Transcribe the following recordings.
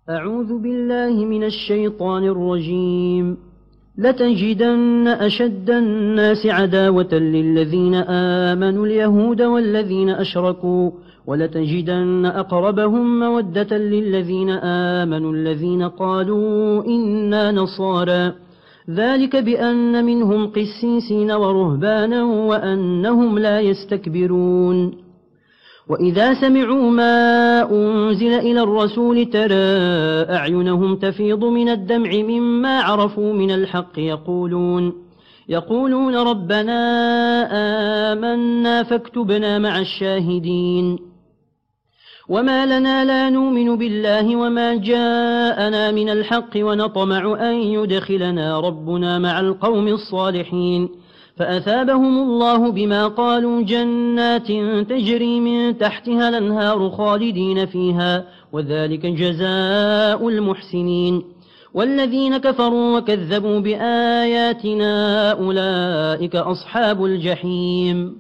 أعوذ بالله من الشيطان الرجيم. لتجدن أشد الناس عداوة للذين آمنوا اليهود والذين أشركوا ولتجدن أقربهم مودة للذين آمنوا الذين قالوا إنا نصارى ذلك بأن منهم قسيسين ورهبانا وأنهم لا يستكبرون. وإذا سمعوا ما أنزل إلى الرسول ترى أعينهم تفيض من الدمع مما عرفوا من الحق يقولون ربنا آمنا فاكتبنا مع الشاهدين. وما لنا لا نؤمن بالله وما جاءنا من الحق ونطمع أن يدخلنا ربنا مع القوم الصالحين فأثابهم الله بما قالوا جنات تجري من تحتها الأنهار خالدين فيها وذلك جزاء المحسنين. والذين كفروا وكذبوا بآياتنا أولئك أصحاب الجحيم.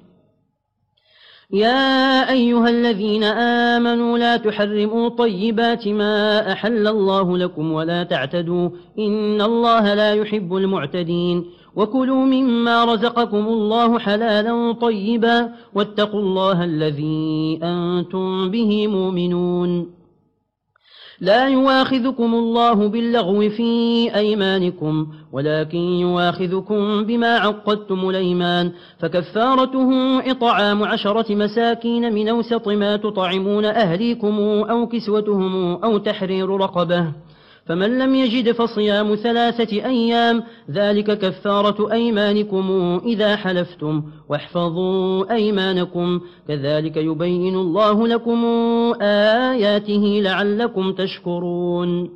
يا أيها الذين آمنوا لا تحرموا طيبات ما أحل الله لكم ولا تعتدوا إن الله لا يحب المعتدين. وكلوا مما رزقكم الله حلالا طيبا واتقوا الله الذي أنتم به مؤمنون. لا يواخذكم الله باللغو في أيمانكم ولكن يواخذكم بما عقدتم الأيمان فكفارته إطعام 10 مساكين من أوسط ما تطعمون أهليكم أو كسوتهم أو تحرير رقبة فمن لم يجد فصيام 3 أيام ذلك كفارة أيمانكم إذا حلفتم واحفظوا أيمانكم كذلك يبين الله لكم آياته لعلكم تشكرون.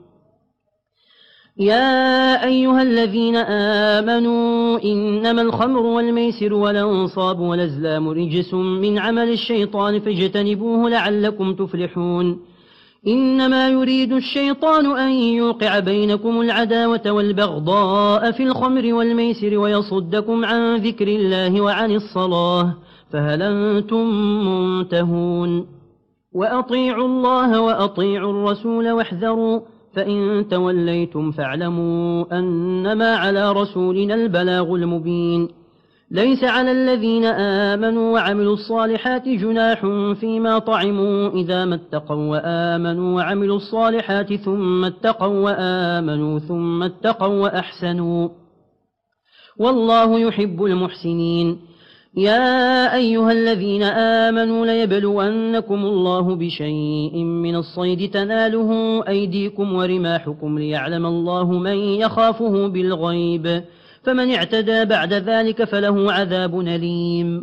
يا أيها الذين آمنوا إنما الخمر والميسر والأنصاب والأزلام رجس من عمل الشيطان فاجتنبوه لعلكم تفلحون. إنما يريد الشيطان أن يوقع بينكم العداوة والبغضاء في الخمر والميسر ويصدكم عن ذكر الله وعن الصلاة فهل أنتم منتهون. وأطيعوا الله وأطيعوا الرسول واحذروا فإن توليتم فاعلموا أنما على رسولنا البلاغ المبين. ليس على الذين آمنوا وعملوا الصالحات جناح فيما طعموا إذا ما اتقوا وآمنوا وعملوا الصالحات ثم اتقوا وآمنوا ثم اتقوا وأحسنوا والله يحب المحسنين. يا أيها الذين آمنوا ليبلونكم الله بشيء من الصيد تناله أيديكم ورماحكم ليعلم الله من يخافه بالغيب فمن اعتدى بعد ذلك فله عذاب أليم.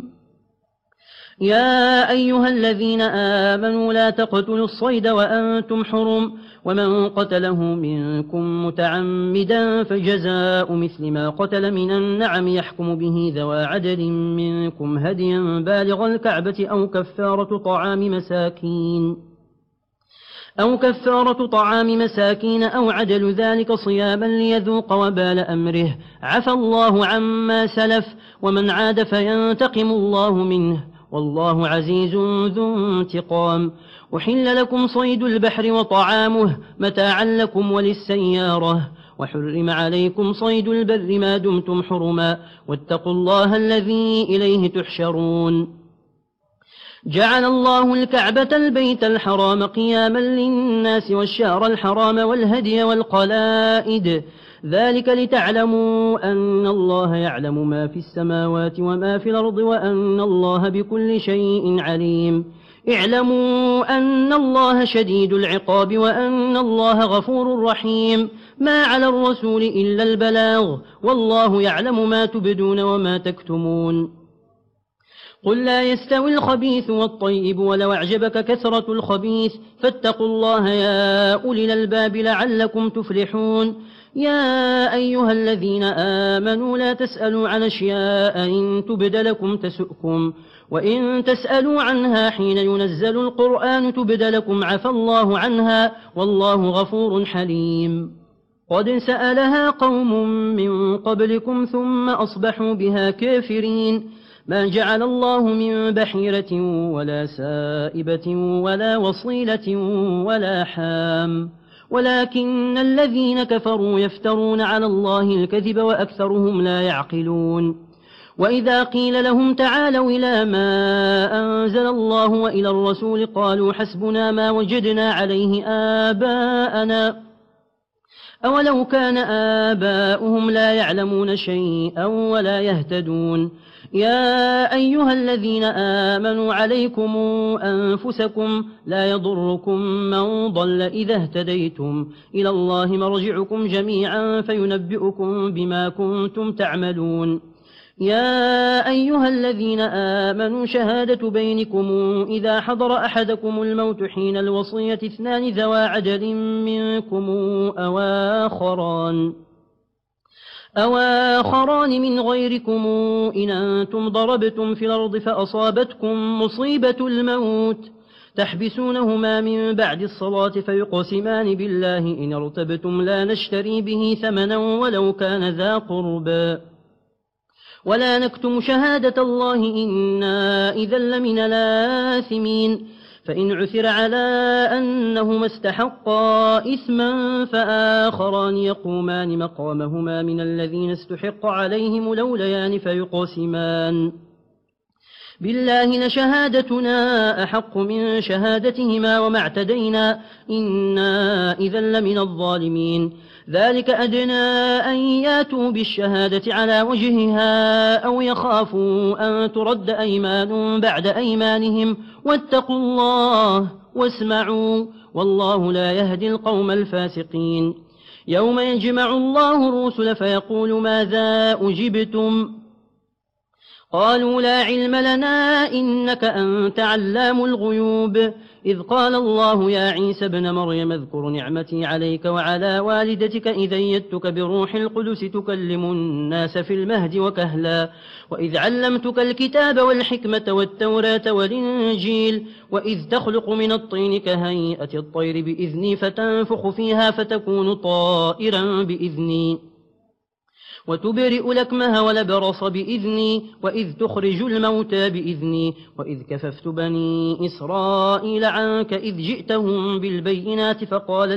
يا أيها الذين آمنوا لا تقتلوا الصيد وأنتم حرم ومن قتله منكم متعمدا فجزاء مثل ما قتل من النعم يحكم به ذوى عدل منكم هديا بالغ الكعبة أو كفارة طعام مساكين أو عدل ذلك صياما ليذوق وبال أمره عفى الله عما سلف ومن عاد فينتقم الله منه والله عزيز ذو انتقام. أحل لكم صيد البحر وطعامه متاعا لكم وللسيارة وحرم عليكم صيد البر ما دمتم حرما واتقوا الله الذي إليه تحشرون. جعل الله الكعبة البيت الحرام قياما للناس والشهر الحرام والهدي والقلائد ذلك لتعلموا أن الله يعلم ما في السماوات وما في الأرض وأن الله بكل شيء عليم. اعلموا أن الله شديد العقاب وأن الله غفور رحيم. ما على الرسول إلا البلاغ والله يعلم ما تبدون وما تكتمون. قل لا يستوي الخبيث والطيب ولو أعجبك كثرة الخبيث فاتقوا الله يا أولي الألباب لعلكم تفلحون. يا أيها الذين آمنوا لا تسألوا عن أشياء إن تبد لكم تسؤكم وإن تسألوا عنها حين ينزل القرآن تبد لكم عفى الله عنها والله غفور حليم. قد سألها قوم من قبلكم ثم أصبحوا بها كافرين. ما جعل الله من بحيرة ولا سائبة ولا وصيلة ولا حام ولكن الذين كفروا يفترون على الله الكذب وأكثرهم لا يعقلون وإذا قيل لهم تعالوا إلى ما أنزل الله وإلى الرسول قالوا حسبنا ما وجدنا عليه آباءنا أولو كان آباؤهم لا يعلمون شيئا ولا يهتدون يا أيها الذين آمنوا عليكم أنفسكم لا يضركم من ضل إذا اهتديتم إلى الله مرجعكم جميعا فينبئكم بما كنتم تعملون يا أيها الذين آمنوا شهادة بينكم إذا حضر أحدكم الموت حين الوصية 2 ذوى عدل منكم أو آخران من غيركم إن أنتم ضربتم في الأرض فأصابتكم مصيبة الموت تحبسونهما من بعد الصلاة فيقسمان بالله إن ارتبتم لا نشتري به ثمنا ولو كان ذا قربى ولا نكتم شهادة الله إنا إذا لمن الآثمين فإن عثر على أنهما استحقا إثما فآخران يقومان مقامهما من الذين استحق عليهم الأوليان فيقسمان بالله لشهادتنا أحق من شهادتهما وما اعتدينا إنا إذا لمن الظالمين ذلك أدنى أن ياتوا بالشهادة على وجهها أو يخافوا أن ترد أيمان بعد أيمانهم واتقوا الله واسمعوا والله لا يهدي القوم الفاسقين يوم يجمع الله الرسل فيقول ماذا أجبتم قالوا لا علم لنا إنك أنت علام الغيوب إذ قال الله يا عيسى ابن مريم اذكر نعمتي عليك وعلى والدتك إذ أيدتك بروح القدس تكلم الناس في المهد وكهلا وإذ علمتك الكتاب والحكمة والتوراة والإنجيل وإذ تخلق من الطين كهيئة الطير بإذني فتنفخ فيها فتكون طائرا بإذني وتبرئ الأكمه والأبرص بإذني وإذ تخرج الموتى بإذني وإذ كففت بني إسرائيل عنك إذ جئتهم بالبينات فقال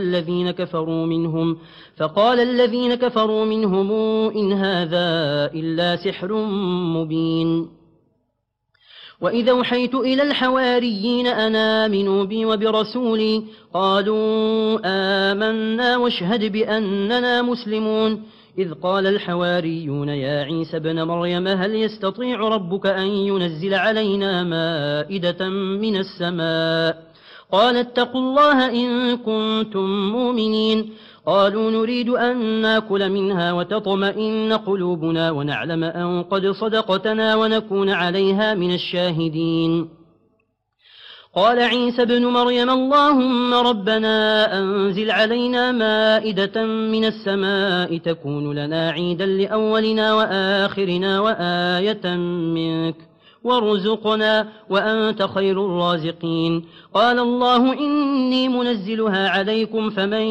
الذين كفروا منهم إن هذا إلا سحر مبين وإذا أوحيت إلى الحواريين أن آمنوا بي وبرسولي قالوا آمنا واشهد بأننا مسلمون إذ قال الحواريون يا عيسى ابن مريم هل يستطيع ربك أن ينزل علينا مائدة من السماء قال اتقوا الله إن كنتم مؤمنين قالوا نريد أن ناكل منها وتطمئن قلوبنا ونعلم أن قد صدقتنا ونكون عليها من الشاهدين قال عيسى ابن مريم اللهم ربنا أنزل علينا مائدة من السماء تكون لنا عيدا لأولنا وآخرنا وآية منك وارزقنا وأنت خير الرازقين قال الله إني منزلها عليكم فمن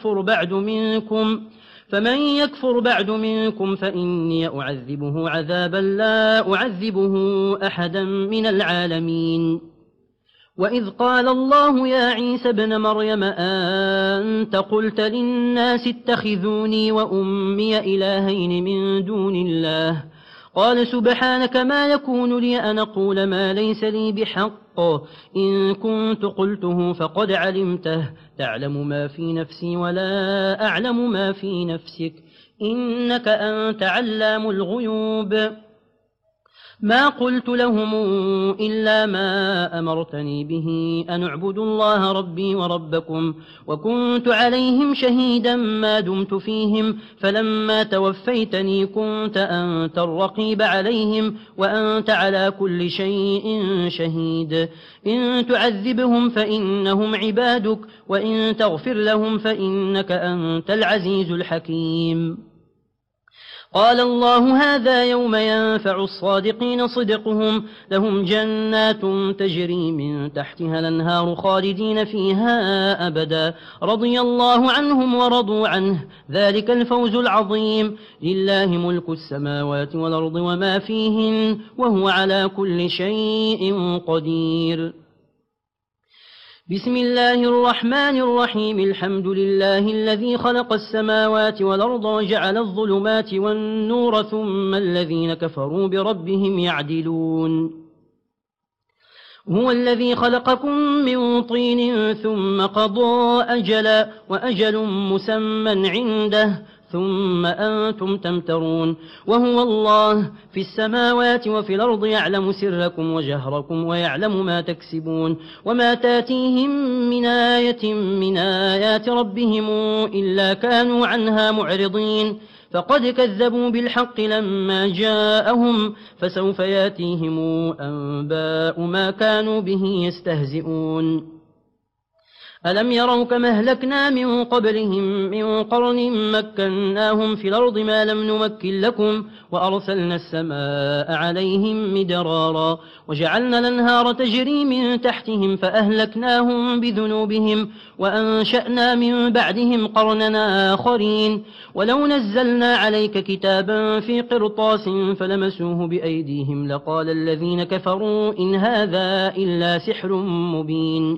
يكفر بعد منكم فإني أعذبه عذابا لا أعذبه أحدا من العالمين وإذ قال الله يا عيسى ابن مريم أنت قلت للناس اتخذوني وأمي إلهين من دون الله قال سبحانك ما يكون لي أن أقول ما ليس لي بحق إن كنت قلته فقد علمته تعلم ما في نفسي ولا أعلم ما في نفسك إنك أنت علام الغيوب ما قلت لهم إلا ما أمرتني به أن اعبدوا الله ربي وربكم وكنت عليهم شهيدا ما دمت فيهم فلما توفيتني كنت أنت الرقيب عليهم وأنت على كل شيء شهيد إن تعذبهم فإنهم عبادك وإن تغفر لهم فإنك أنت العزيز الحكيم قال الله هذا يوم ينفع الصادقين صدقهم لهم جنات تجري من تحتها الأنهار خالدين فيها أبدا رضي الله عنهم ورضوا عنه ذلك الفوز العظيم لله ملك السماوات والأرض وما فيهن وهو على كل شيء قدير بسم الله الرحمن الرحيم الحمد لله الذي خلق السماوات والأرض وجعل الظلمات والنور ثم الذين كفروا بربهم يعدلون هو الذي خلقكم من طين ثم قضى أجلا وأجل مسمى عنده ثم أنتم تمترون وهو الله في السماوات وفي الأرض يعلم سركم وجهركم ويعلم ما تكسبون وما تاتيهم من آية من آيات ربهم إلا كانوا عنها معرضين فقد كذبوا بالحق لما جاءهم فسوف ياتيهم أنباء ما كانوا به يستهزئون ألم يروا كما أهلكنا من قبلهم من قرن مكناهم في الأرض ما لم نمكن لكم وأرسلنا السماء عليهم مدرارا وجعلنا الأنهار تجري من تحتهم فأهلكناهم بذنوبهم وأنشأنا من بعدهم قرننا آخرين ولو نزلنا عليك كتابا في قرطاس فلمسوه بأيديهم لقال الذين كفروا إن هذا إلا سحر مبين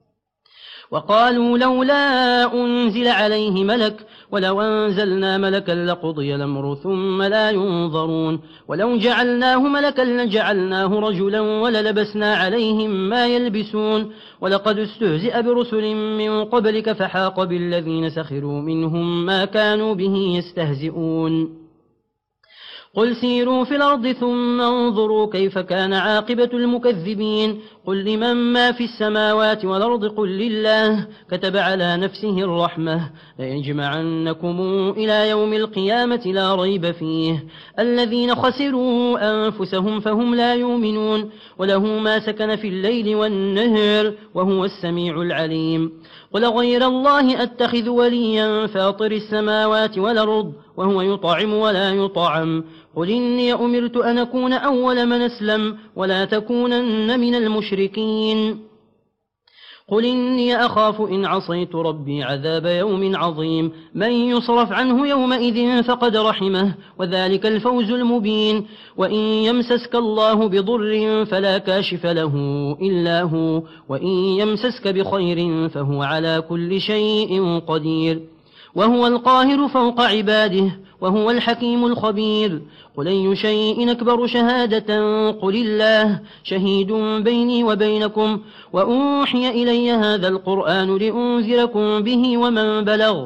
وقالوا لولا أنزل عليه ملك ولو أنزلنا ملكا لقضي الأمر ثم لا ينظرون ولو جعلناه ملكا لجعلناه رجلا وللبسنا عليهم ما يلبسون ولقد استهزئ برسل من قبلك فحاق بالذين سخروا منهم ما كانوا به يستهزئون قل سيروا في الأرض ثم انظروا كيف كان عاقبة المكذبين قل لمن ما في السماوات والأرض قل لله كتب على نفسه الرحمة ليجمعنكم إلى يوم القيامة لا ريب فيه الذين خسروا أنفسهم فهم لا يؤمنون وله ما سكن في الليل والنهر وهو السميع العليم قل غير الله أتخذ وليا فاطر السماوات والأرض وهو يطعم ولا يطعم قل إني أمرت أن أكون أول من أسلم ولا تكونن من المشركين قل إني أخاف إن عصيت ربي عذاب يوم عظيم من يصرف عنه يومئذ فقد رحمه وذلك الفوز المبين وإن يمسسك الله بضر فلا كاشف له إلا هو وإن يمسسك بخير فهو على كل شيء قدير وهو القاهر فوق عباده وهو الحكيم الخبير قل أي شيء أكبر شهادة قل الله شهيد بيني وبينكم وأوحي إلي هذا القرآن لأنذركم به ومن بلغ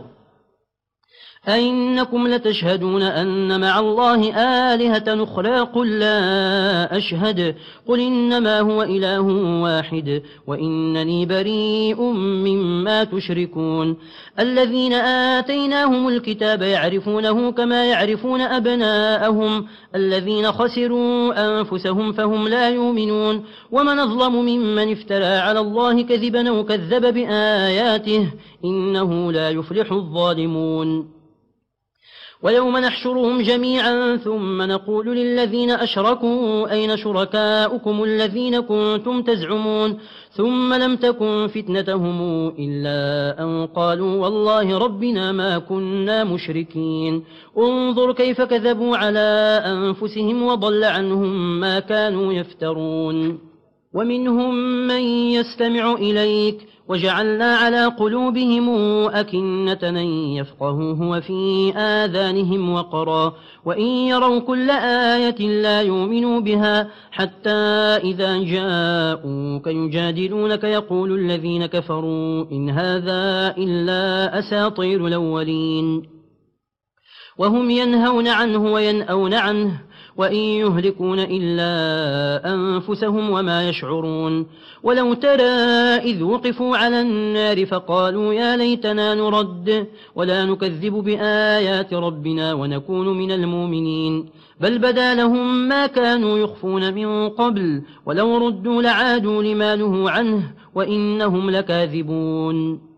أئنكم لتشهدون أن مع الله آلهة أخرى قل لا أشهد قل إنما هو إله واحد وإنني بريء مما تشركون الذين آتيناهم الكتاب يعرفونه كما يعرفون أبناءهم الذين خسروا أنفسهم فهم لا يؤمنون ومن أظلم ممن افترى على الله كذبا وكذب بآياته إنه لا يفلح الظالمون ويوم نحشرهم جميعا ثم نقول للذين أشركوا أين شركاؤكم الذين كنتم تزعمون ثم لم تكن فتنتهم إلا أن قالوا والله ربنا ما كنا مشركين انظر كيف كذبوا على أنفسهم وضل عنهم ما كانوا يفترون ومنهم من يستمع إليك وجعلنا على قلوبهم أكنة أن يفقهوه وفي آذانهم وقرا وإن يروا كل آية لا يؤمنوا بها حتى إذا جاءوك يجادلونك يقول الذين كفروا إن هذا إلا أساطير الأولين وهم ينهون عنه وينأون عنه وإن يهلكون إلا أنفسهم وما يشعرون ولو ترى إذ وقفوا على النار فقالوا يا ليتنا نرد ولا نكذب بآيات ربنا ونكون من المؤمنين بل بدا لهم ما كانوا يخفون من قبل ولو ردوا لعادوا لما نهوا عنه وإنهم لكاذبون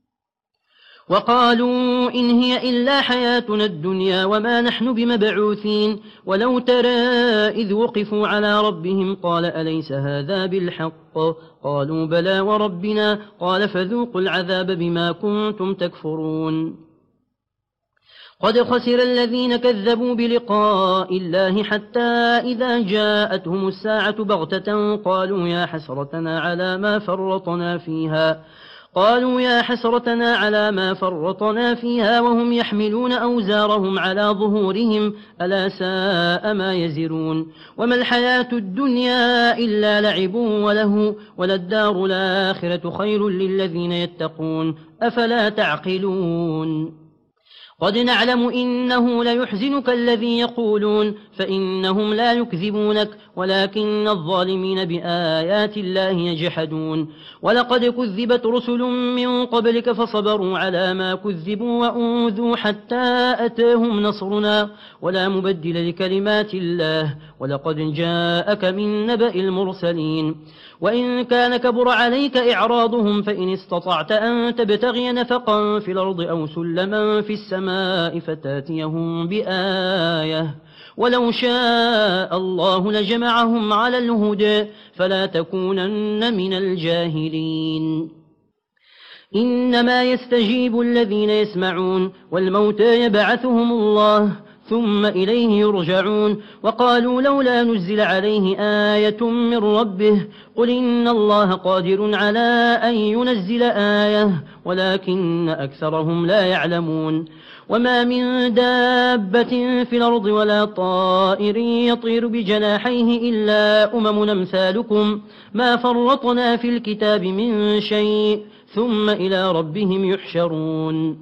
وقالوا إن هي إلا حياتنا الدنيا وما نحن بمبعوثين ولو ترى إذ وقفوا على ربهم قال أليس هذا بالحق قالوا بلى وربنا قال فذوقوا العذاب بما كنتم تكفرون قد خسر الذين كذبوا بلقاء الله حتى إذا جاءتهم الساعة بغتة قالوا يا حسرتنا على ما فرطنا فيها وهم يحملون أوزارهم على ظهورهم ألا ساء ما يزرون وما الحياة الدنيا إلا لعب وله وللدار الآخرة خير للذين يتقون أفلا تعقلون قد نعلم إنه ليحزنك الذي يقولون فإنهم لا يكذبونك ولكن الظالمين بآيات الله يجحدون ولقد كذبت رسل من قبلك فصبروا على ما كذبوا وأوذوا حتى أتاهم نصرنا ولا مبدل لكلمات الله ولقد جاءك من نبأ المرسلين وإن كان كبر عليك إعراضهم فإن استطعت أن تبتغي نفقا في الأرض أو سلما في السماء فتاتيهم بآية ولو شاء الله لجمعهم على الهدى فلا تكونن من الجاهلين إنما يستجيب الذين يسمعون والموتى يبعثهم الله ثم إليه يرجعون وقالوا لولا نزل عليه آية من ربه قل إن الله قادر على أن ينزل آية ولكن أكثرهم لا يعلمون وما من دابة في الأرض ولا طائر يطير بجناحيه إلا أمثالكم ما فرطنا في الكتاب من شيء ثم إلى ربهم يحشرون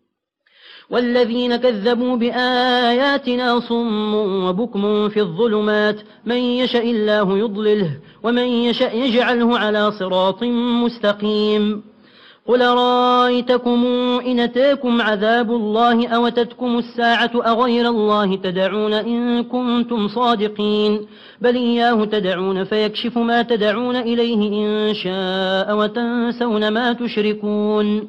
والذين كذبوا بآياتنا صم وبكم في الظلمات من يشاء الله يضلله ومن يشاء يجعله على صراط مستقيم قل رأيتكم إن أتاكم عذاب الله أو أتتكم الساعة أغير الله تدعون إن كنتم صادقين بل إياه تدعون فيكشف ما تدعون إليه إن شاء وتنسون ما تشركون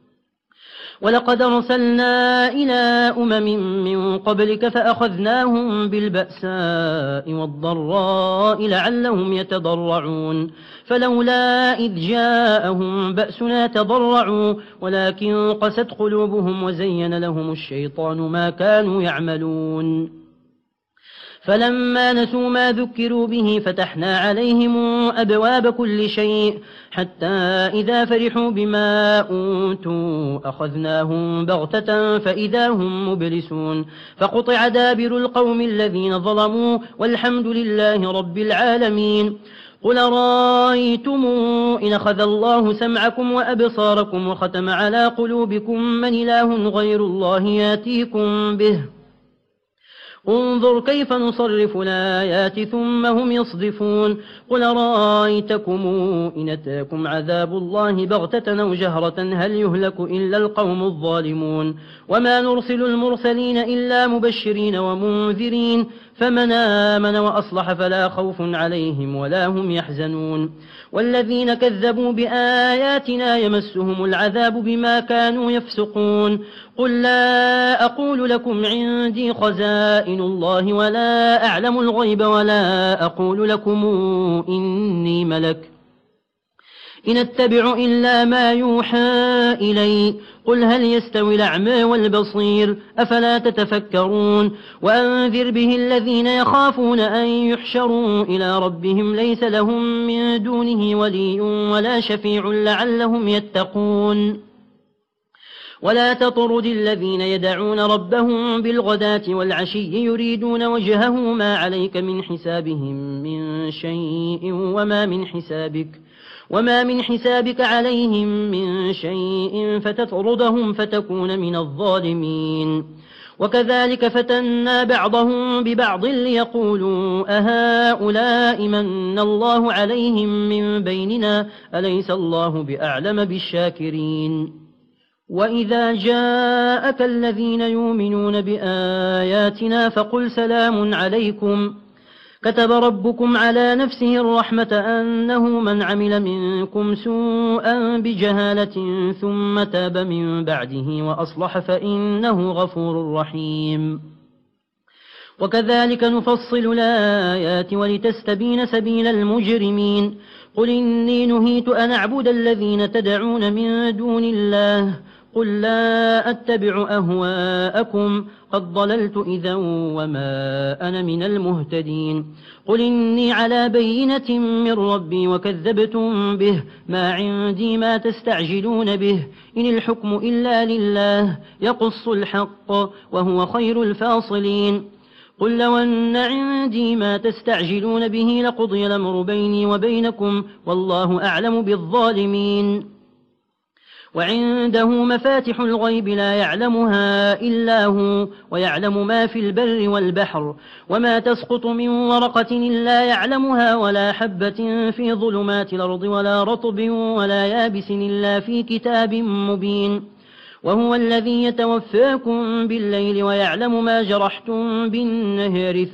ولقد أرسلنا إلى من قبلك فأخذناهم بالبأساء والضراء لعلهم يتضرعون فلولا إذ جاءهم بأسنا تضرعوا ولكن قست قلوبهم وزين لهم الشيطان ما كانوا يعملون فلما نسوا ما ذكروا به فتحنا عليهم أبواب كل شيء حتى إذا فرحوا بما أوتوا أخذناهم بغتة فإذا هم مبلسون فقطع دابر القوم الذين ظلموا والحمد لله رب العالمين قل رأيتم إن أخذ الله سمعكم وأبصاركم وختم على قلوبكم من إله غير الله ياتيكم به انظر كيف نصرف الآيات ثم هم يصدفون قل رأيتكم إن أتاكم عذاب الله بغتة أو جهرة هل يهلك إلا القوم الظالمون وما نرسل المرسلين إلا مبشرين ومنذرين فمن آمن وأصلح فلا خوف عليهم ولا هم يحزنون والذين كذبوا بآياتنا يمسهم العذاب بما كانوا يفسقون قل لا أقول لكم عندي خزائن الله ولا أعلم الغيب ولا أقول لكم إني ملك إن أتبع إلا ما يوحى إلي قل هل يستوي الأعمى والبصير أفلا تتفكرون وأنذر به الذين يخافون أن يحشروا إلى ربهم ليس لهم من دونه ولي ولا شفيع لعلهم يتقون ولا تطرد الذين يدعون ربهم بالغداة والعشي يريدون وجهه ما عليك من حسابهم من شيء وما من حسابك عليهم من شيء فتطردهم فتكون من الظالمين وكذلك فتنا بعضهم ببعض ليقولوا أهؤلاء من الله عليهم من بيننا أليس الله بأعلم بالشاكرين وإذا جاءك الذين يؤمنون بآياتنا فقل سلام عليكم كتب ربكم على نفسه الرحمة أنه من عمل منكم سوءا بجهالة ثم تاب من بعده وأصلح فإنه غفور رحيم وكذلك نفصل الآيات ولتستبين سبيل المجرمين قل إني نهيت أن أعبد الذين تدعون من دون الله قل لا أتبع أهواءكم قد ضللت إذا وما أنا من المهتدين قل إني على بينة من ربي وكذبتم به ما عندي ما تستعجلون به إن الحكم إلا لله يقص الحق وهو خير الفاصلين قل لو أن عندي ما تستعجلون به لقضي الأمر بيني وبينكم والله أعلم بالظالمين وعنده مفاتح الغيب لا يعلمها إلا هو ويعلم ما في البر والبحر وما تسقط من ورقة إلا يعلمها ولا حبة في ظلمات الأرض ولا رطب ولا يابس إلا في كتاب مبين وهو الذي يتوفاكم بالليل ويعلم ما جرحتم بالنهار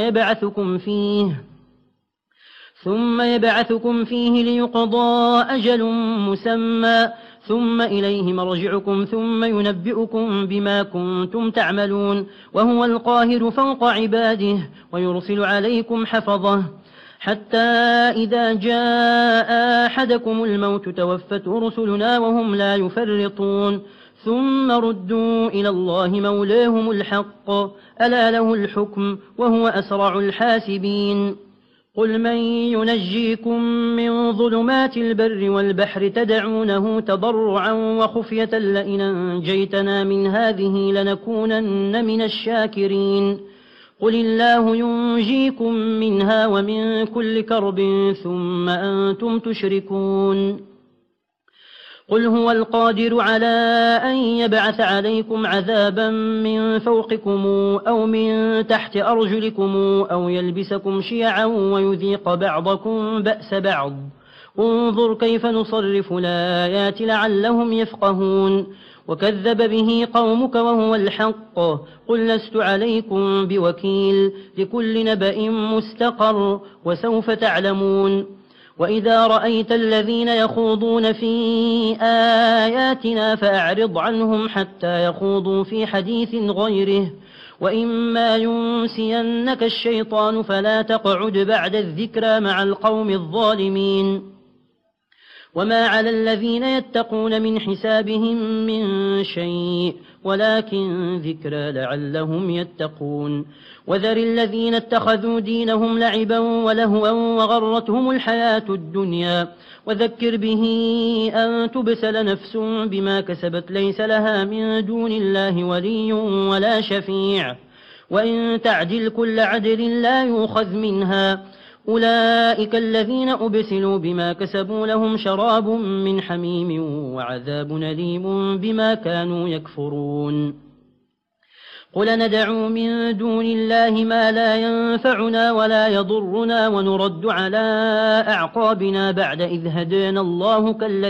ثم يبعثكم فيه ليقضى أجل مسمى ثم إليه مرجعكم ثم ينبئكم بما كنتم تعملون وهو القاهر فوق عباده ويرسل عليكم حفظه حتى إذا جاء أحدكم الموت توفته رسلنا وهم لا يفرطون ثم ردوا إلى الله مولاهم الحق ألا له الحكم وهو أسرع الحاسبين قل من ينجيكم من ظلمات البر والبحر تدعونه تضرعا وخفية لئن أنجيتنا من هذه لنكونن من الشاكرين قل الله ينجيكم منها ومن كل كرب ثم أنتم تشركون قل هو القادر على أن يبعث عليكم عذابا من فوقكم أو من تحت أرجلكم أو يلبسكم شيعا ويذيق بعضكم بأس بعض انظر كيف نصرف الآيات لعلهم يفقهون وكذب به قومك وهو الحق قل لست عليكم بوكيل لكل نبأ مستقر وسوف تعلمون وإذا رأيت الذين يخوضون في آياتنا فأعرض عنهم حتى يخوضوا في حديث غيره وإما ينسينك الشيطان فلا تقعد بعد الذكرى مع القوم الظالمين وما على الذين يتقون من حسابهم من شيء ولكن ذكرى لعلهم يتقون وذر الذين اتخذوا دينهم لعبا ولهوا وغرتهم الحياة الدنيا وذكر به أن تبسل نفس بما كسبت ليس لها من دون الله ولي ولا شفيع وإن تعدل كل عدل لا يؤخذ منها أولئك الذين أبسلوا بما كسبوا لهم شراب من حميم وعذاب أليم بما كانوا يكفرون قل ندعو من دون الله ما لا ينفعنا ولا يضرنا ونرد على أعقابنا بعد إذ هدانا الله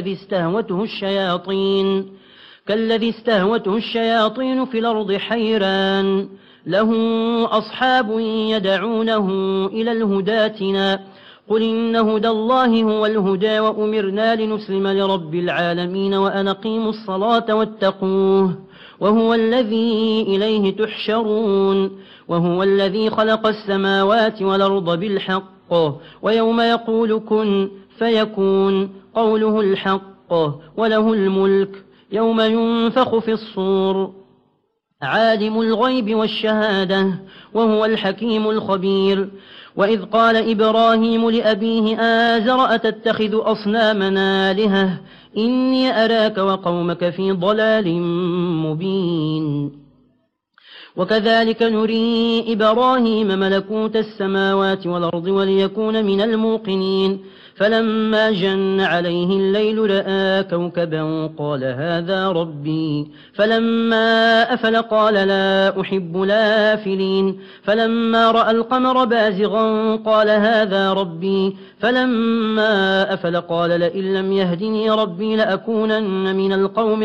كالذي استهوته الشياطين في الأرض حيران له أصحاب يدعونه إلى الهداتنا قل إن هدى الله هو الهدى وأمرنا لنسلم لرب العالمين وأن أقيموا الصلاة واتقوه وهو الذي إليه تحشرون وهو الذي خلق السماوات والأرض بالحق ويوم يقول كن فيكون قوله الحق وله الملك يوم ينفخ في الصور عالم الغيب والشهادة وهو الحكيم الخبير وإذ قال إبراهيم لأبيه آزر أتتخذ أصنامنا آلهة إني أراك وقومك في ضلال مبين وكذلك نري إبراهيم ملكوت السماوات والأرض وليكون من الموقنين فلما جن عليه الليل رأى كوكبا قال هذا ربي فلما أفل قال لا أحب الآفلين فلما رأى القمر بازغا قال هذا ربي فلما أفل قال لئن لم يهدني ربي لأكونن من القوم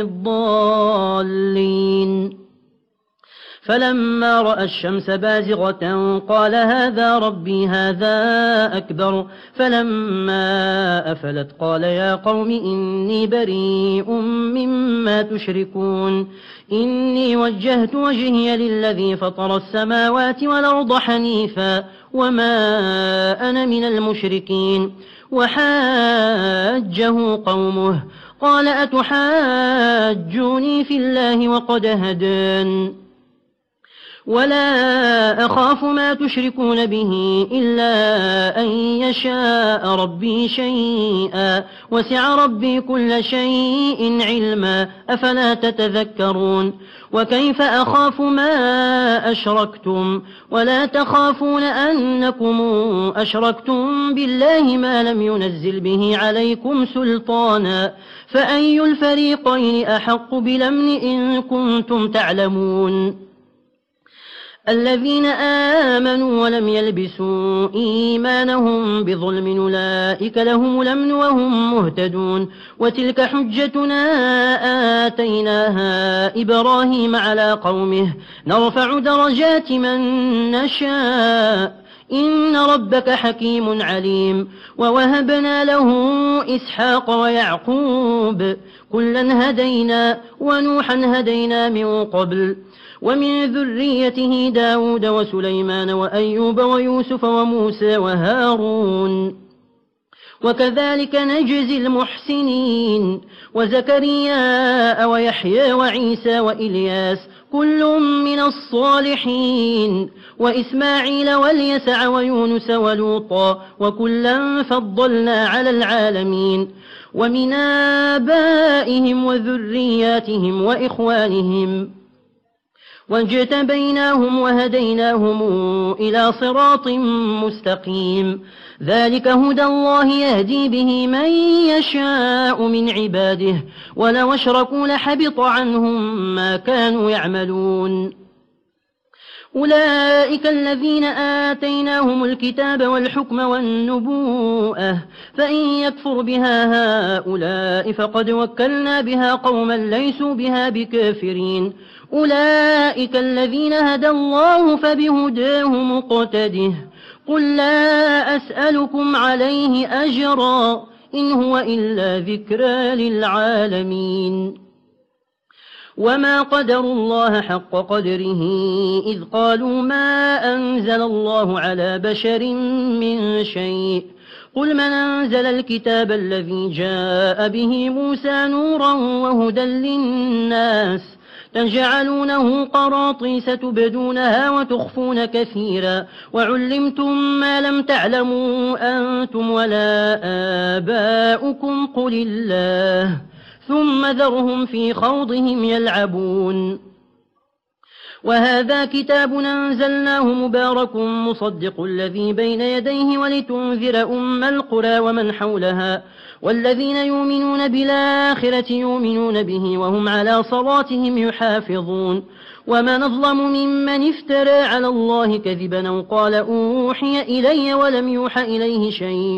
الضالين فلما رأى الشمس بازغة قال هذا ربي هذا أكبر فلما أفلت قال يا قوم إني بريء مما تشركون إني وجهت وجهي للذي فطر السماوات والأرض حنيفا وما أنا من المشركين وحاجه قومه قال أتحاجوني في الله وقد هدان ولا أخاف ما تشركون به إلا أن يشاء ربي شيئا وسع ربي كل شيء علما أفلا تتذكرون وكيف أخاف ما أشركتم ولا تخافون أنكم أشركتم بالله ما لم ينزل به عليكم سلطانا فأي الفريقين أحق بالأمن إن كنتم تعلمون الذين آمنوا ولم يلبسوا إيمانهم بظلم أولئك لهم الأمن وهم مهتدون وتلك حجتنا آتيناها إبراهيم على قومه نرفع درجات من نشاء إن ربك حكيم عليم ووهبنا له إسحاق ويعقوب كلا هدينا ونوحا هدينا من قبل ومن ذريته داود وسليمان وأيوب ويوسف وموسى وهارون وكذلك نجزي المحسنين وزكريا ويحيى وعيسى وإلياس كل من الصالحين وإسماعيل واليسع ويونس ولوطا وكلا فضلنا على العالمين ومن آبائهم وذرياتهم وإخوانهم واجتبيناهم وهديناهم إلى صراط مستقيم ذلك هدى الله يهدي به من يشاء من عباده ولو أشركوا لحبط عنهم ما كانوا يعملون أولئك الذين آتيناهم الكتاب والحكم والنبوءة فإن يكفر بها هؤلاء فقد وكلنا بها قوما ليسوا بها بكافرين أولئك الذين هدى الله فبهداه مقتده قل لا أسألكم عليه أجرا إن هو إلا ذكرى للعالمين وما قدروا الله حق قدره إذ قالوا ما أنزل الله على بشر من شيء قل من أنزل الكتاب الذي جاء به موسى نورا وهدى للناس تجعلونه قراطيس تبدونها وتخفون كثيرا وعلمتم ما لم تعلموا أنتم ولا آباؤكم قل الله ثم ذرهم في خوضهم يلعبون وهذا كتاب أنزلناه مبارك مصدق الذي بين يديه ولتنذر أم القرى ومن حولها والذين يؤمنون بالآخرة يؤمنون به وهم على صلاتهم يحافظون وما نظلم ممن افترى على الله كذبا أو قال أوحي إلي ولم يوحى إليه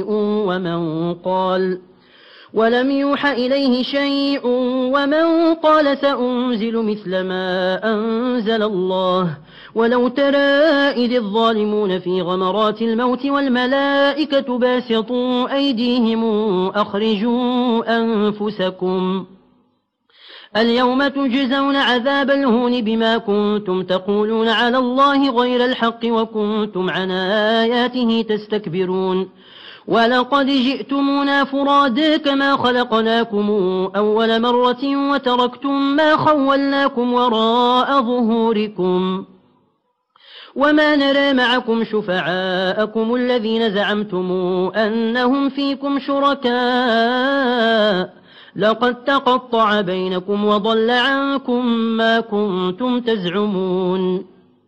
شيء ومن قال سأنزل مثل ما أنزل الله ولو ترى إذ الظالمون في غمرات الموت والملائكة باسطوا أيديهم أخرجوا أنفسكم اليوم تجزون عذاب الهون بما كنتم تقولون على الله غير الحق وكنتم عن آياته تستكبرون ولقد جئتمونا فرادا كما خلقناكم أول مرة وتركتم ما خولناكم وراء ظهوركم وما نرى معكم شفعاءكم الذين زعمتم أنهم فيكم شركاء لقد تقطع بينكم وضل عنكم ما كنتم تزعمون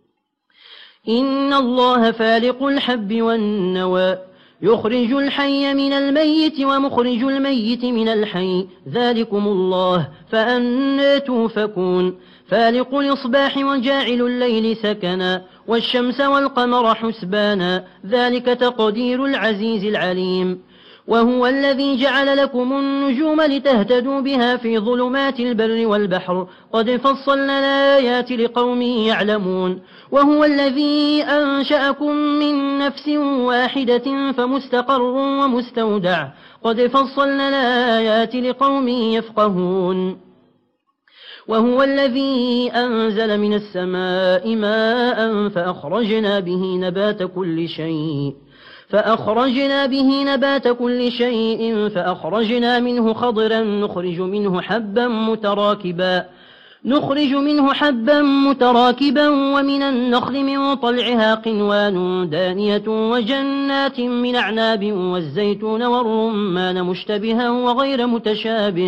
إن الله فالق الحب والنوى يخرج الحي من الميت ومخرج الميت من الحي ذلكم الله فأنى توفكون فالق الإصباح وجاعل الليل سكنا والشمس والقمر حسبانا ذلك تقدير العزيز العليم وهو الذي جعل لكم النجوم لتهتدوا بها في ظلمات البر والبحر قد فصلنا الآيات لقوم يعلمون وهو الذي أنشأكم من نفس واحدة فمستقر ومستودع قد فصلنا الآيات لقوم يفقهون وهو الذي أنزل من السماء ماء فأخرجنا به نبات كل شيء فأخرجنا به نبات كل شيء فأخرجنا منه خضرا نخرج منه حبا متراكبا ومن النخل من طلعها قنوان دانية وجنات من أعناب والزيتون والرمان مشتبها وغير متشابه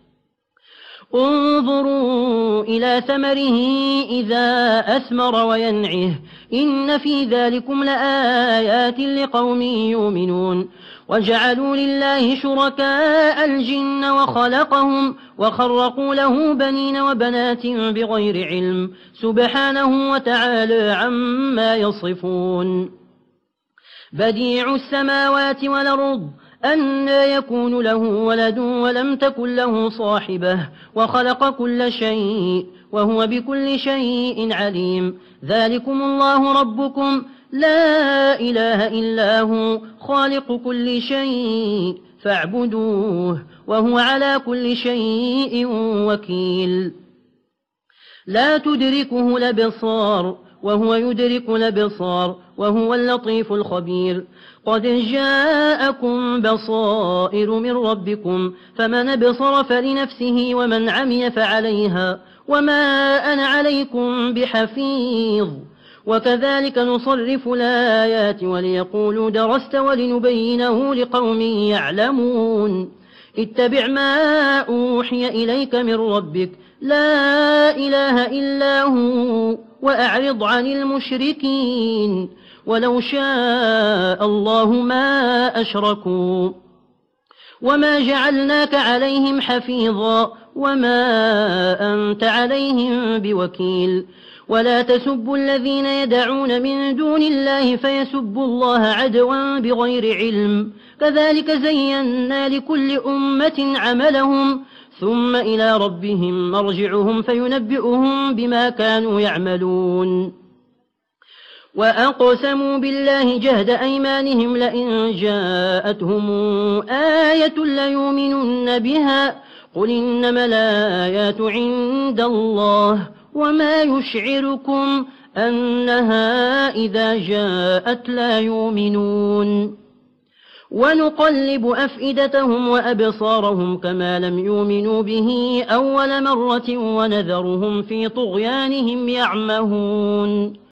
انظروا إلى ثمره إذا أثمر وينعه إن في ذلكم لآيات لقوم يؤمنون وجعلوا لله شركاء الجن وخلقهم وخرقوا له بنين وبنات بغير علم سبحانه وتعالى عما يصفون بديع السماوات والأرض أنى يكون له ولد ولم تكن له صاحبة وخلق كل شيء وهو بكل شيء عليم ذلكم الله ربكم لا إله إلا هو خالق كل شيء فاعبدوه وهو على كل شيء وكيل لا تدركه الأبصار وهو يدرك الأبصار وهو اللطيف الخبير قد جاءكم بصائر من ربكم فمن أبصر فلنفسه ومن عمي فعليها وما أنا عليكم بحفيظ وكذلك نصرف الآيات وليقولوا درست ولنبينه لقوم يعلمون اتبع ما أوحي إليك من ربك لا إله إلا هو وأعرض عن المشركين ولو شاء الله ما أشركوا وما جعلناك عليهم حفيظا وما أنت عليهم بوكيل ولا تسبوا الذين يدعون من دون الله فيسبوا الله عدوا بغير علم كذلك زينا لكل أمة عملهم ثم إلى ربهم مرجعهم فينبئهم بما كانوا يعملون وأقسموا بالله جهد أيمانهم لئن جاءتهم آية ليؤمنن بها قل إنما الآيات عند الله وما يشعركم أنها إذا جاءت لا يؤمنون ونقلب أفئدتهم وأبصارهم كما لم يؤمنوا به أول مرة ونذرهم في طغيانهم يعمهون